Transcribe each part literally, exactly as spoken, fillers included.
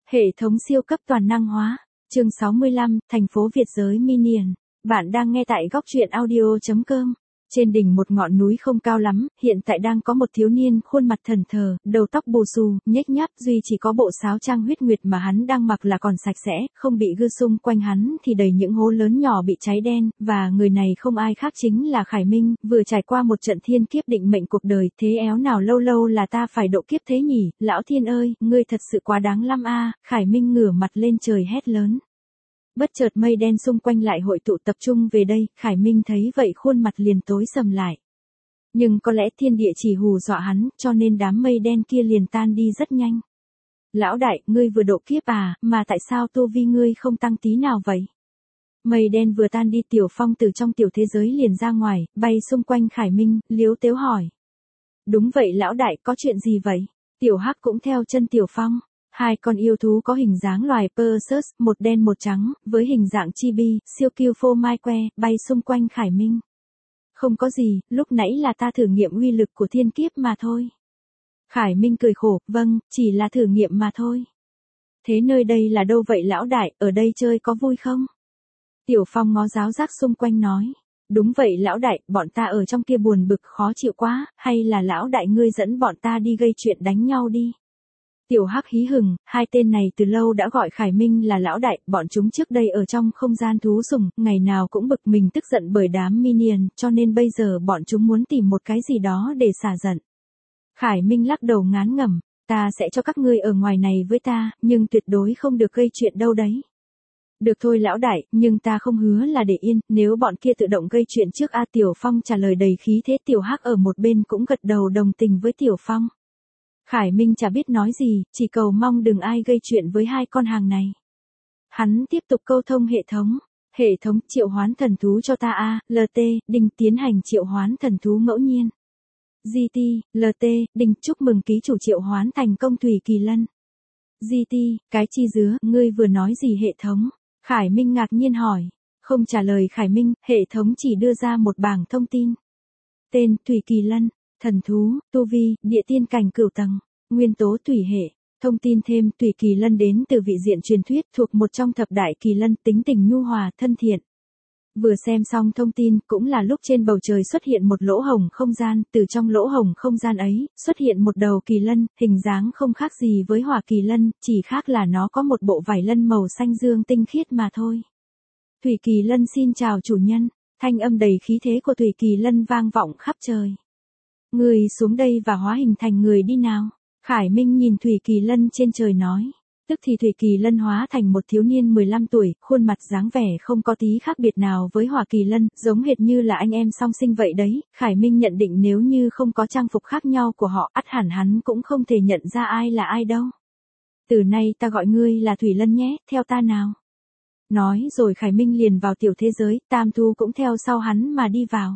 Hệ thống siêu cấp toàn năng hóa. Chương sáu mươi lăm, thành phố Việt giới Minion. Bạn đang nghe tại góc truyện audio chấm com. Trên đỉnh một ngọn núi không cao lắm, hiện tại đang có một thiếu niên khuôn mặt thần thờ, đầu tóc bù xù, nhếch nhác, duy chỉ có bộ sáo trang huyết nguyệt mà hắn đang mặc là còn sạch sẽ, không bị gư xung quanh hắn thì đầy những hố lớn nhỏ bị cháy đen, và người này không ai khác chính là Khải Minh, vừa trải qua một trận thiên kiếp định mệnh cuộc đời, thế éo nào lâu lâu là ta phải độ kiếp thế nhỉ, lão thiên ơi, ngươi thật sự quá đáng lắm a. Khải Minh ngửa mặt lên trời hét lớn. Bất chợt mây đen xung quanh lại hội tụ tập trung về đây, Khải Minh thấy vậy khuôn mặt liền tối sầm lại. Nhưng có lẽ thiên địa chỉ hù dọa hắn, cho nên đám mây đen kia liền tan đi rất nhanh. Lão đại, ngươi vừa độ kiếp à, mà tại sao tu vi ngươi không tăng tí nào vậy? Mây đen vừa tan đi, Tiểu Phong từ trong tiểu thế giới liền ra ngoài, bay xung quanh Khải Minh, liếu tếu hỏi. Đúng vậy lão đại, có chuyện gì vậy? Tiểu Hắc cũng theo chân Tiểu Phong. Hai con yêu thú có hình dáng loài Perseus, một đen một trắng, với hình dạng chibi, siêu kiêu phô mai que, bay xung quanh Khải Minh. Không có gì, lúc nãy là ta thử nghiệm uy lực của thiên kiếp mà thôi. Khải Minh cười khổ, vâng, chỉ là thử nghiệm mà thôi. Thế nơi đây là đâu vậy lão đại, ở đây chơi có vui không? Tiểu Phong ngó giáo giác xung quanh nói. Đúng vậy lão đại, bọn ta ở trong kia buồn bực khó chịu quá, hay là lão đại ngươi dẫn bọn ta đi gây chuyện đánh nhau đi. Tiểu Hắc hí hửng, hai tên này từ lâu đã gọi Khải Minh là lão đại, bọn chúng trước đây ở trong không gian thú sủng, ngày nào cũng bực mình tức giận bởi đám minion, cho nên bây giờ bọn chúng muốn tìm một cái gì đó để xả giận. Khải Minh lắc đầu ngán ngẩm, ta sẽ cho các ngươi ở ngoài này với ta, nhưng tuyệt đối không được gây chuyện đâu đấy. Được thôi lão đại, nhưng ta không hứa là để yên, nếu bọn kia tự động gây chuyện trước a. Tiểu Phong trả lời đầy khí thế. Tiểu Hắc ở một bên cũng gật đầu đồng tình với Tiểu Phong. Khải Minh chả biết nói gì, chỉ cầu mong đừng ai gây chuyện với hai con hàng này. Hắn tiếp tục câu thông hệ thống. Hệ thống triệu hoán thần thú cho ta a. lờ tê, Đinh tiến hành triệu hoán thần thú ngẫu nhiên. giê tê, lờ tê, Đinh chúc mừng ký chủ triệu hoán thành công Thủy Kỳ Lân. giê tê, cái chi dứa, ngươi vừa nói gì hệ thống? Khải Minh ngạc nhiên hỏi. Không trả lời Khải Minh, hệ thống chỉ đưa ra một bảng thông tin. Tên, Thủy Kỳ Lân. Thần thú, tu vi, địa tiên cảnh cửu tầng, nguyên tố thủy hệ. Thông tin thêm, Thủy Kỳ Lân đến từ vị diện truyền thuyết, thuộc một trong thập đại kỳ lân, tính tình nhu hòa, thân thiện. Vừa xem xong thông tin, cũng là lúc trên bầu trời xuất hiện một lỗ hổng không gian, từ trong lỗ hổng không gian ấy, xuất hiện một đầu kỳ lân, hình dáng không khác gì với hỏa kỳ lân, chỉ khác là nó có một bộ vảy lân màu xanh dương tinh khiết mà thôi. Thủy Kỳ Lân xin chào chủ nhân, thanh âm đầy khí thế của Thủy Kỳ Lân vang vọng khắp trời. Người xuống đây và hóa hình thành người đi nào. Khải Minh nhìn Thủy Kỳ Lân trên trời nói. Tức thì Thủy Kỳ Lân hóa thành một thiếu niên mười lăm tuổi, khuôn mặt dáng vẻ không có tí khác biệt nào với Hỏa Kỳ Lân, giống hệt như là anh em song sinh vậy đấy. Khải Minh nhận định nếu như không có trang phục khác nhau của họ, ắt hẳn hắn cũng không thể nhận ra ai là ai đâu. Từ nay ta gọi ngươi là Thủy Lân nhé, theo ta nào. Nói rồi Khải Minh liền vào tiểu thế giới, Tam Thu cũng theo sau hắn mà đi vào.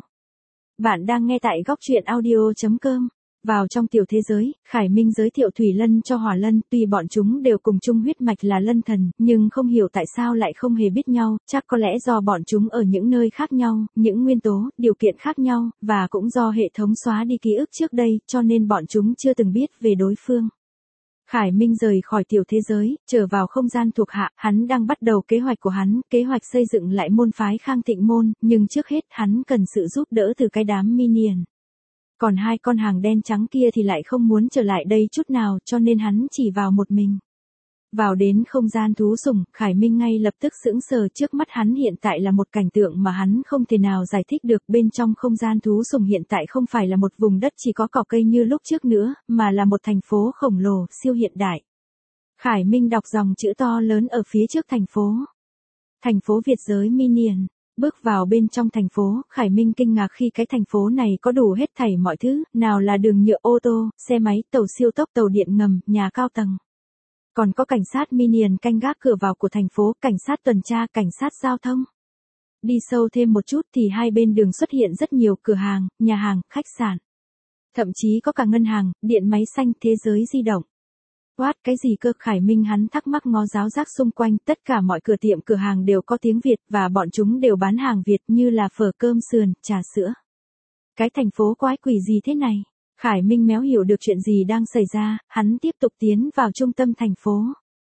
Bạn đang nghe tại góc truyện audio chấm com. Vào trong tiểu thế giới, Khải Minh giới thiệu Thủy Lân cho Hỏa Lân, tuy bọn chúng đều cùng chung huyết mạch là lân thần, nhưng không hiểu tại sao lại không hề biết nhau, chắc có lẽ do bọn chúng ở những nơi khác nhau, những nguyên tố, điều kiện khác nhau, và cũng do hệ thống xóa đi ký ức trước đây, cho nên bọn chúng chưa từng biết về đối phương. Khải Minh rời khỏi tiểu thế giới, trở vào không gian thuộc hạ, hắn đang bắt đầu kế hoạch của hắn, kế hoạch xây dựng lại môn phái Khang Tịnh Môn, nhưng trước hết hắn cần sự giúp đỡ từ cái đám minion. Còn hai con hàng đen trắng kia thì lại không muốn trở lại đây chút nào, cho nên hắn chỉ vào một mình. Vào đến không gian thú sủng, Khải Minh ngay lập tức sững sờ, trước mắt hắn hiện tại là một cảnh tượng mà hắn không thể nào giải thích được. Bên trong không gian thú sủng hiện tại không phải là một vùng đất chỉ có cỏ cây như lúc trước nữa, mà là một thành phố khổng lồ, siêu hiện đại. Khải Minh đọc dòng chữ to lớn ở phía trước thành phố. Thành phố Việt giới Minion. Bước vào bên trong thành phố, Khải Minh kinh ngạc khi cái thành phố này có đủ hết thảy mọi thứ, nào là đường nhựa, ô tô, xe máy, tàu siêu tốc, tàu điện ngầm, nhà cao tầng. Còn có cảnh sát minion canh gác cửa vào của thành phố, cảnh sát tuần tra, cảnh sát giao thông. Đi sâu thêm một chút thì hai bên đường xuất hiện rất nhiều cửa hàng, nhà hàng, khách sạn. Thậm chí có cả ngân hàng, điện máy xanh, thế giới di động. What, cái gì cơ? Khải Minh hắn thắc mắc ngó giáo giác xung quanh, tất cả mọi cửa tiệm cửa hàng đều có tiếng Việt, và bọn chúng đều bán hàng Việt như là phở, cơm sườn, trà sữa. Cái thành phố quái quỷ gì thế này? Khải Minh méo hiểu được chuyện gì đang xảy ra, hắn tiếp tục tiến vào trung tâm thành phố.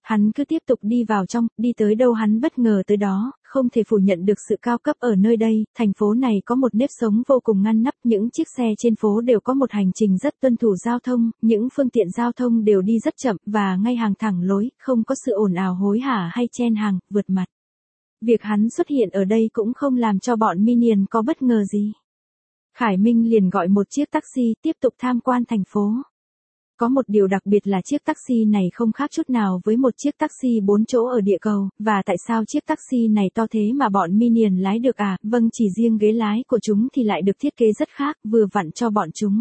Hắn cứ tiếp tục đi vào trong, đi tới đâu hắn bất ngờ tới đó, không thể phủ nhận được sự cao cấp ở nơi đây, thành phố này có một nếp sống vô cùng ngăn nắp, những chiếc xe trên phố đều có một hành trình rất tuân thủ giao thông, những phương tiện giao thông đều đi rất chậm và ngay hàng thẳng lối, không có sự ồn ào hối hả hay chen hàng, vượt mặt. Việc hắn xuất hiện ở đây cũng không làm cho bọn Minion có bất ngờ gì. Khải Minh liền gọi một chiếc taxi tiếp tục tham quan thành phố. Có một điều đặc biệt là chiếc taxi này không khác chút nào với một chiếc taxi bốn chỗ ở địa cầu, và tại sao chiếc taxi này to thế mà bọn Minion lái được à? Vâng, chỉ riêng ghế lái của chúng thì lại được thiết kế rất khác, vừa vặn cho bọn chúng.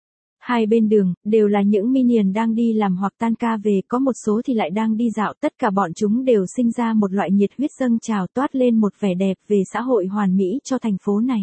Hai bên đường, đều là những Minion đang đi làm hoặc tan ca về, có một số thì lại đang đi dạo, tất cả bọn chúng đều sinh ra một loại nhiệt huyết dâng trào toát lên một vẻ đẹp về xã hội hoàn mỹ cho thành phố này.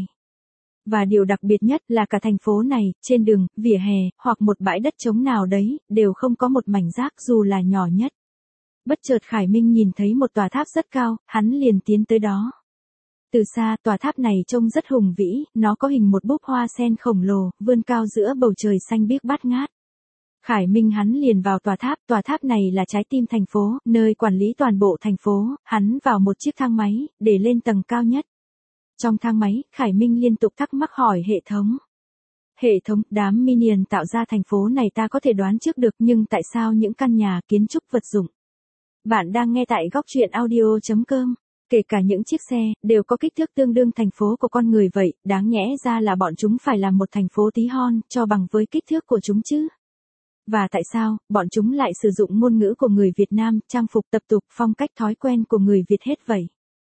Và điều đặc biệt nhất là cả thành phố này, trên đường, vỉa hè, hoặc một bãi đất trống nào đấy, đều không có một mảnh rác dù là nhỏ nhất. Bất chợt Khải Minh nhìn thấy một tòa tháp rất cao, hắn liền tiến tới đó. Từ xa, tòa tháp này trông rất hùng vĩ, nó có hình một búp hoa sen khổng lồ, vươn cao giữa bầu trời xanh biếc bát ngát. Khải Minh hắn liền vào tòa tháp, tòa tháp này là trái tim thành phố, nơi quản lý toàn bộ thành phố, hắn vào một chiếc thang máy, để lên tầng cao nhất. Trong thang máy, Khải Minh liên tục thắc mắc hỏi hệ thống. Hệ thống, đám Minion tạo ra thành phố này ta có thể đoán trước được, nhưng tại sao những căn nhà, kiến trúc vật dụng? Bạn đang nghe tại góc truyện audio chấm com. Kể cả những chiếc xe, đều có kích thước tương đương thành phố của con người vậy, đáng nhẽ ra là bọn chúng phải làm một thành phố tí hon, cho bằng với kích thước của chúng chứ. Và tại sao, bọn chúng lại sử dụng ngôn ngữ của người Việt Nam, trang phục tập tục, phong cách thói quen của người Việt hết vậy?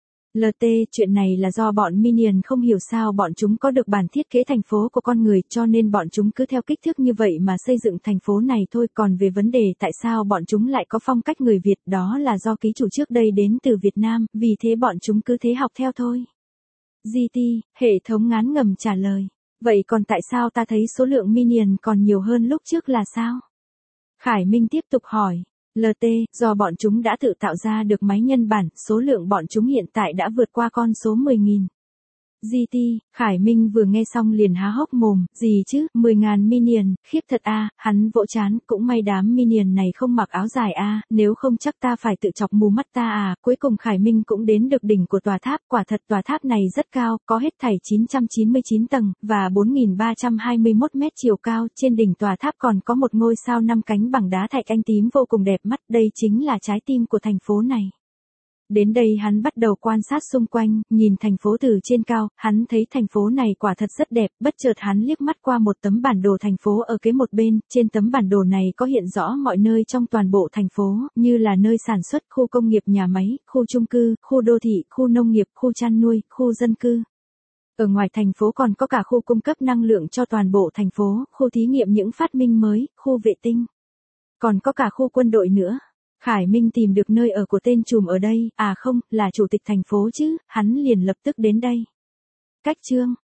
lờ tê, chuyện này là do bọn Minion không hiểu sao bọn chúng có được bản thiết kế thành phố của con người, cho nên bọn chúng cứ theo kích thước như vậy mà xây dựng thành phố này thôi, còn về vấn đề tại sao bọn chúng lại có phong cách người Việt, đó là do ký chủ trước đây đến từ Việt Nam, vì thế bọn chúng cứ thế học theo thôi. giê tê, hệ thống ngán ngẩm trả lời. Vậy còn tại sao ta thấy số lượng Minion còn nhiều hơn lúc trước là sao? Khải Minh tiếp tục hỏi. lờ tê, do bọn chúng đã tự tạo ra được máy nhân bản, số lượng bọn chúng hiện tại đã vượt qua con số mười nghìn. giê tê, Khải Minh vừa nghe xong liền há hốc mồm, gì chứ, mười nghìn Minion, khiếp thật a, à, hắn vỗ trán, cũng may đám Minion này không mặc áo dài a, à, nếu không chắc ta phải tự chọc mù mắt ta à. Cuối cùng Khải Minh cũng đến được đỉnh của tòa tháp, quả thật tòa tháp này rất cao, có hết thảy chín trăm chín mươi chín tầng, và bốn nghìn ba trăm hai mươi mốt mét chiều cao, trên đỉnh tòa tháp còn có một ngôi sao năm cánh bằng đá thạch anh tím vô cùng đẹp mắt, đây chính là trái tim của thành phố này. Đến đây hắn bắt đầu quan sát xung quanh, nhìn thành phố từ trên cao, hắn thấy thành phố này quả thật rất đẹp, bất chợt hắn liếc mắt qua một tấm bản đồ thành phố ở kế một bên, trên tấm bản đồ này có hiện rõ mọi nơi trong toàn bộ thành phố, như là nơi sản xuất, khu công nghiệp nhà máy, khu chung cư, khu đô thị, khu nông nghiệp, khu chăn nuôi, khu dân cư. Ở ngoài thành phố còn có cả khu cung cấp năng lượng cho toàn bộ thành phố, khu thí nghiệm những phát minh mới, khu vệ tinh. Còn có cả khu quân đội nữa. Khải Minh tìm được nơi ở của tên trùm ở đây, à không, là chủ tịch thành phố chứ, hắn liền lập tức đến đây. Cách chương